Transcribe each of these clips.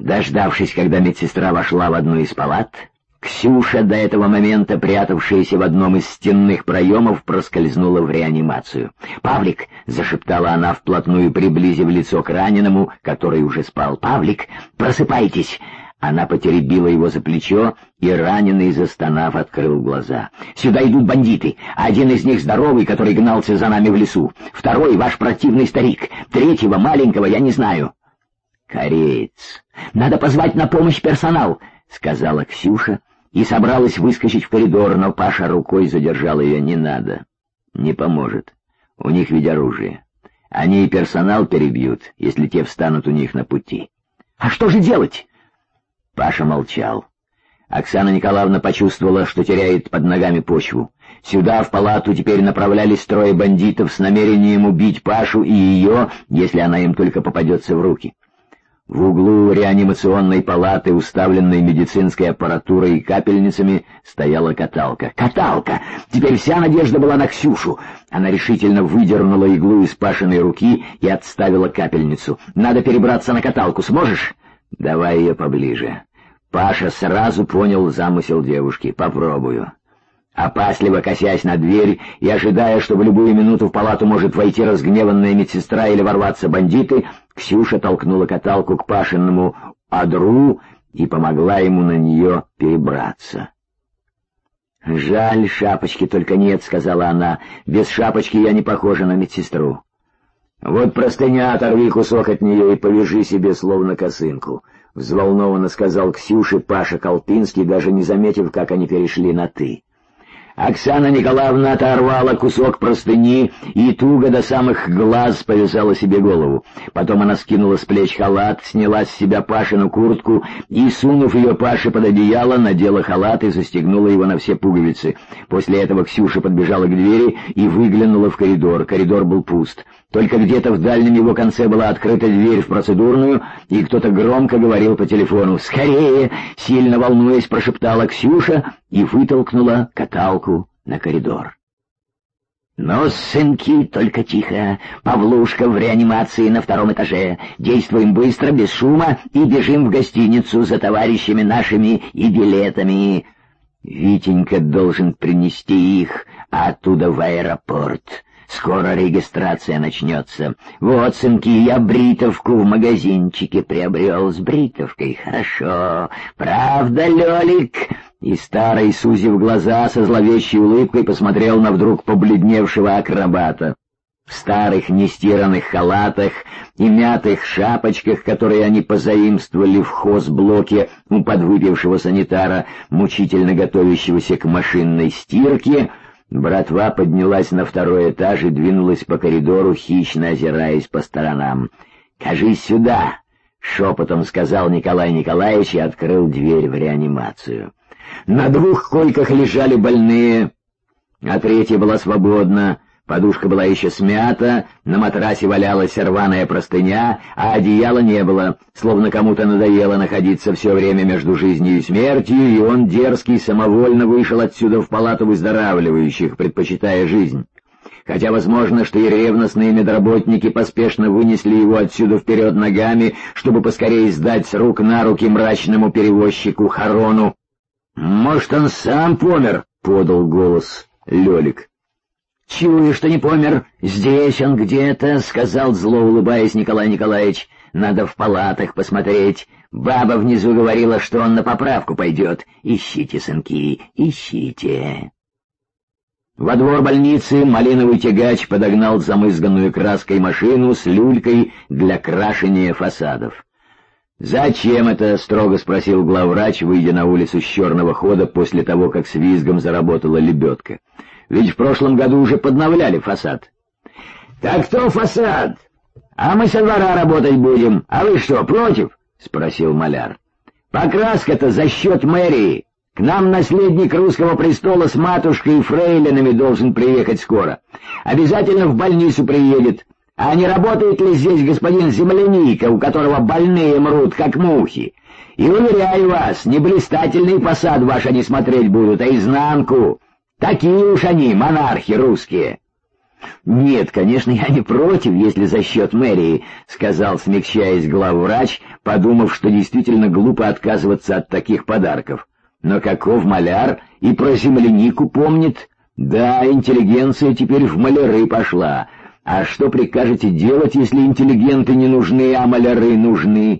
Дождавшись, когда медсестра вошла в одну из палат, Ксюша, до этого момента прятавшаяся в одном из стенных проемов, проскользнула в реанимацию. «Павлик!» — зашептала она, вплотную приблизив лицо к раненому, который уже спал. «Павлик, просыпайтесь!» Она потеребила его за плечо, и раненый, застонав, открыл глаза. «Сюда идут бандиты. Один из них здоровый, который гнался за нами в лесу. Второй — ваш противный старик. Третьего, маленького, я не знаю». «Кореец. Надо позвать на помощь персонал», — сказала Ксюша, и собралась выскочить в коридор, но Паша рукой задержал ее. «Не надо. Не поможет. У них ведь оружие. Они и персонал перебьют, если те встанут у них на пути». «А что же делать?» Паша молчал. Оксана Николаевна почувствовала, что теряет под ногами почву. Сюда, в палату, теперь направлялись трое бандитов с намерением убить Пашу и ее, если она им только попадется в руки. В углу реанимационной палаты, уставленной медицинской аппаратурой и капельницами, стояла каталка. «Каталка!» Теперь вся надежда была на Ксюшу. Она решительно выдернула иглу из Пашиной руки и отставила капельницу. «Надо перебраться на каталку. Сможешь?» «Давай ее поближе». Паша сразу понял замысел девушки. «Попробую». Опасливо косясь на дверь и ожидая, что в любую минуту в палату может войти разгневанная медсестра или ворваться бандиты, Ксюша толкнула каталку к Пашиному одру и помогла ему на нее перебраться. «Жаль, шапочки только нет», — сказала она. «Без шапочки я не похожа на медсестру». «Вот простыня, оторви кусок от нее и повяжи себе словно косынку», — взволнованно сказал Ксюше Паша Колпинский, даже не заметив, как они перешли на «ты». Оксана Николаевна оторвала кусок простыни и туго до самых глаз повязала себе голову. Потом она скинула с плеч халат, сняла с себя Пашину куртку и, сунув ее Паше под одеяло, надела халат и застегнула его на все пуговицы. После этого Ксюша подбежала к двери и выглянула в коридор. Коридор был пуст. Только где-то в дальнем его конце была открыта дверь в процедурную, и кто-то громко говорил по телефону. «Скорее!» — сильно волнуясь, прошептала Ксюша и вытолкнула каталку на коридор. «Ну, сынки, только тихо. Павлушка в реанимации на 2-м этаже. Действуем быстро, без шума, и бежим в гостиницу за товарищами нашими и билетами. Витенька должен принести их, а оттуда в аэропорт. Скоро регистрация начнется. Вот, сынки, я бритовку в магазинчике приобрел. С бритовкой хорошо. Правда, Лёлик?» И старый, сузив глаза, со зловещей улыбкой посмотрел на вдруг побледневшего акробата. В старых нестиранных халатах и мятых шапочках, которые они позаимствовали в хозблоке у подвыпившего санитара, мучительно готовящегося к машинной стирке, братва поднялась на 2-й этаж и двинулась по коридору, хищно озираясь по сторонам. «Кажись сюда!» — шепотом сказал Николай Николаевич и открыл дверь в реанимацию. На 2 койках лежали больные, а 3-я была свободна. Подушка была еще смята, на матрасе валялась рваная простыня, а одеяла не было, словно кому-то надоело находиться все время между жизнью и смертью, и он, дерзкий, самовольно вышел отсюда в палату выздоравливающих, предпочитая жизнь. Хотя возможно, что и ревностные медработники поспешно вынесли его отсюда вперед ногами, чтобы поскорее сдать с рук на руки мрачному перевозчику Харону. «Может, он сам помер?» — подал голос Лёлик. «Чую, что не помер. Здесь он где-то», — сказал, зло улыбаясь, Николай Николаевич. «Надо в палатах посмотреть. Баба внизу говорила, что он на поправку пойдет. Ищите, сынки, ищите». Во двор больницы малиновый тягач подогнал замызганную краской машину с люлькой для крашения фасадов. «Зачем это?» — строго спросил главврач, выйдя на улицу с черного хода после того, как с визгом заработала лебедка. «Ведь в прошлом году уже подновляли фасад». «Так кто фасад? А мы со двора работать будем. А вы что, против?» — спросил маляр. «Покраска-то за счет мэрии. К нам наследник русского престола с матушкой и фрейлинами должен приехать скоро. Обязательно в больницу приедет. А не работает ли здесь господин Земляника, у которого больные мрут, как мухи? И уверяю вас, не блистательный фасад ваш они смотреть будут, а изнанку. Такие уж они, монархи русские». «Нет, конечно, я не против, если за счет мэрии», — сказал, смягчаясь, главврач, подумав, что действительно глупо отказываться от таких подарков. «Но каков маляр и про землянику помнит? Да, интеллигенция теперь в маляры пошла. А что прикажете делать, если интеллигенты не нужны, а маляры нужны?»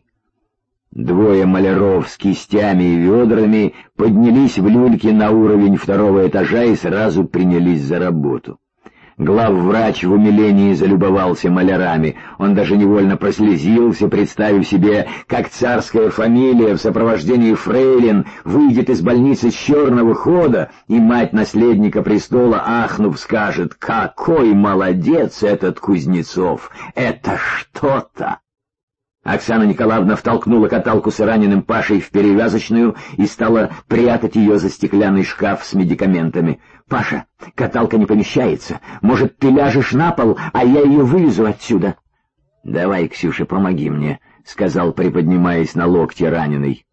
Двое маляров с кистями и ведрами поднялись в люльке на уровень второго этажа и сразу принялись за работу. Главврач в умилении залюбовался малярами. Он даже невольно прослезился, представив себе, как царская фамилия в сопровождении фрейлин выйдет из больницы с черного хода, и мать наследника престола, ахнув, скажет: «Какой молодец этот Кузнецов! Это что-то!» Оксана Николаевна втолкнула каталку с раненым Пашей в перевязочную и стала прятать ее за стеклянный шкаф с медикаментами. «Паша, каталка не помещается. Может, ты ляжешь на пол, а я ее вывезу отсюда?» «Давай, Ксюша, помоги мне», — сказал, приподнимаясь на локте раненый.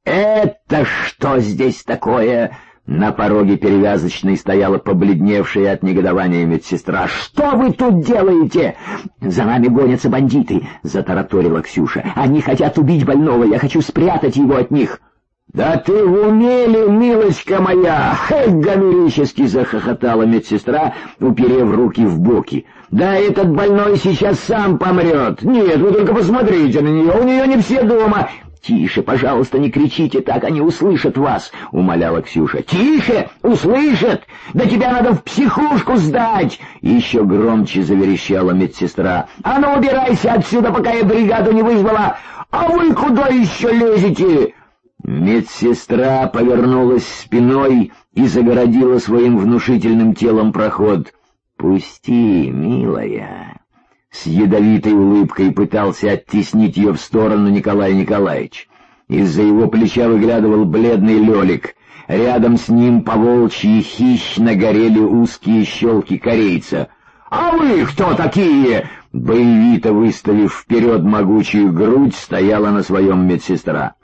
«Это что здесь такое?» На пороге перевязочной стояла побледневшая от негодования медсестра. «Что вы тут делаете?» «За нами гонятся бандиты», — затараторила Ксюша. «Они хотят убить больного, я хочу спрятать его от них». «Да ты в уме ли, милочка моя?» — гомерически захохотала медсестра, уперев руки в боки. «Да этот больной сейчас сам помрет. Нет, вы только посмотрите на нее, у нее не все дома». «Тише, пожалуйста, не кричите так, они услышат вас», — умоляла Ксюша. «Тише! Услышат! Да тебя надо в психушку сдать!» Еще громче заверещала медсестра. «А ну, убирайся отсюда, пока я бригаду не вызвала! А вы куда еще лезете?» Медсестра повернулась спиной и загородила своим внушительным телом проход. «Пусти, милая». С ядовитой улыбкой пытался оттеснить ее в сторону Николай Николаевич. Из-за его плеча выглядывал бледный Лёлик. Рядом с ним по-волчьи хищно горели узкие щелки корейца. «А вы кто такие?» Боевито выставив вперед могучую грудь, стояла на своем медсестра.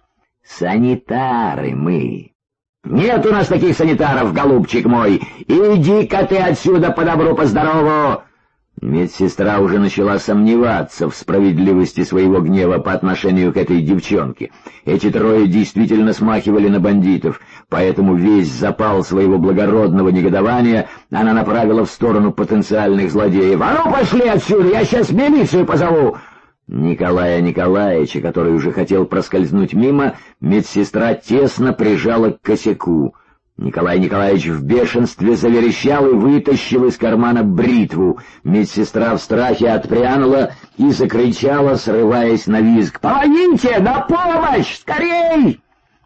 «Санитары мы». «Нет у нас таких санитаров, голубчик мой! Иди-ка ты отсюда по добру, по здорову!» Медсестра уже начала сомневаться в справедливости своего гнева по отношению к этой девчонке. Эти трое действительно смахивали на бандитов, поэтому весь запал своего благородного негодования она направила в сторону потенциальных злодеев. «А ну, пошли отсюда, я сейчас милицию позову!» Николая Николаевича, который уже хотел проскользнуть мимо, медсестра тесно прижала к косяку. Николай Николаевич в бешенстве заверещал и вытащил из кармана бритву. Медсестра в страхе отпрянула и закричала, срываясь на визг: «Помогите! На помощь! Скорей!»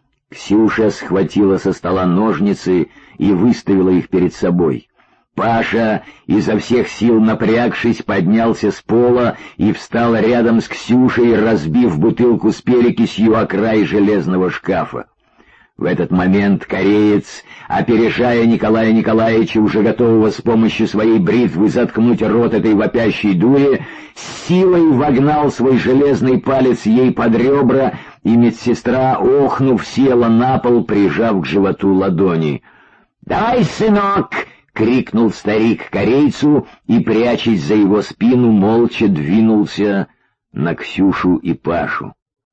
Ксюша схватила со стола ножницы и выставила их перед собой. Паша, изо всех сил напрягшись, поднялся с пола и встал рядом с Ксюшей, разбив бутылку с перекисью о край железного шкафа. В этот момент кореец, опережая Николая Николаевича, уже готового с помощью своей бритвы заткнуть рот этой вопящей дуре, с силой вогнал свой железный палец ей под ребра, и медсестра, охнув, села на пол, прижав к животу ладони. «Давай, сынок!» — крикнул старик корейцу и, прячась за его спину, молча двинулся на Ксюшу и Пашу.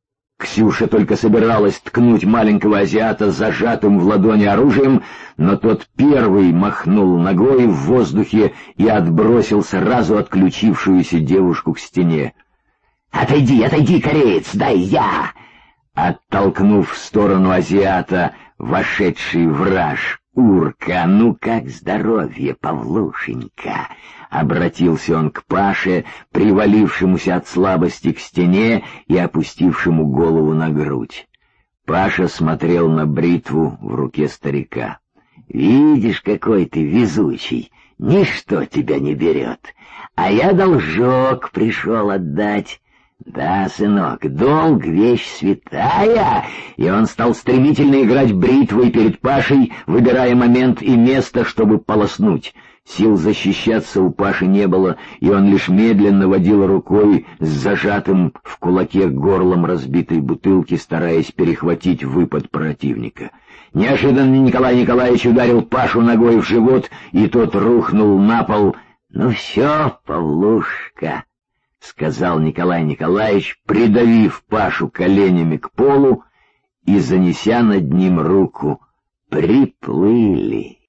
Ксюша только собиралась ткнуть маленького азиата зажатым в ладони оружием, но тот первый махнул ногой в воздухе и отбросил сразу отключившуюся девушку к стене. «Отойди, отойди, кореец, дай я!» Оттолкнув в сторону азиата, вошедший враж «Урка, ну как здоровье, Павлушенька!» Обратился он к Паше, привалившемуся от слабости к стене и опустившему голову на грудь. Паша смотрел на бритву в руке старика. «Видишь, какой ты везучий, ничто тебя не берет, а я должок пришел отдать». «Да, сынок, долг — вещь святая!» И он стал стремительно играть бритвой перед Пашей, выбирая момент и место, чтобы полоснуть. Сил защищаться у Паши не было, и он лишь медленно водил рукой с зажатым в кулаке горлом разбитой бутылки, стараясь перехватить выпад противника. Неожиданно Николай Николаевич ударил Пашу ногой в живот, и тот рухнул на пол «Ну все, Павлушка», — сказал Николай Николаевич, придавив Пашу коленями к полу и занеся над ним руку, — «приплыли».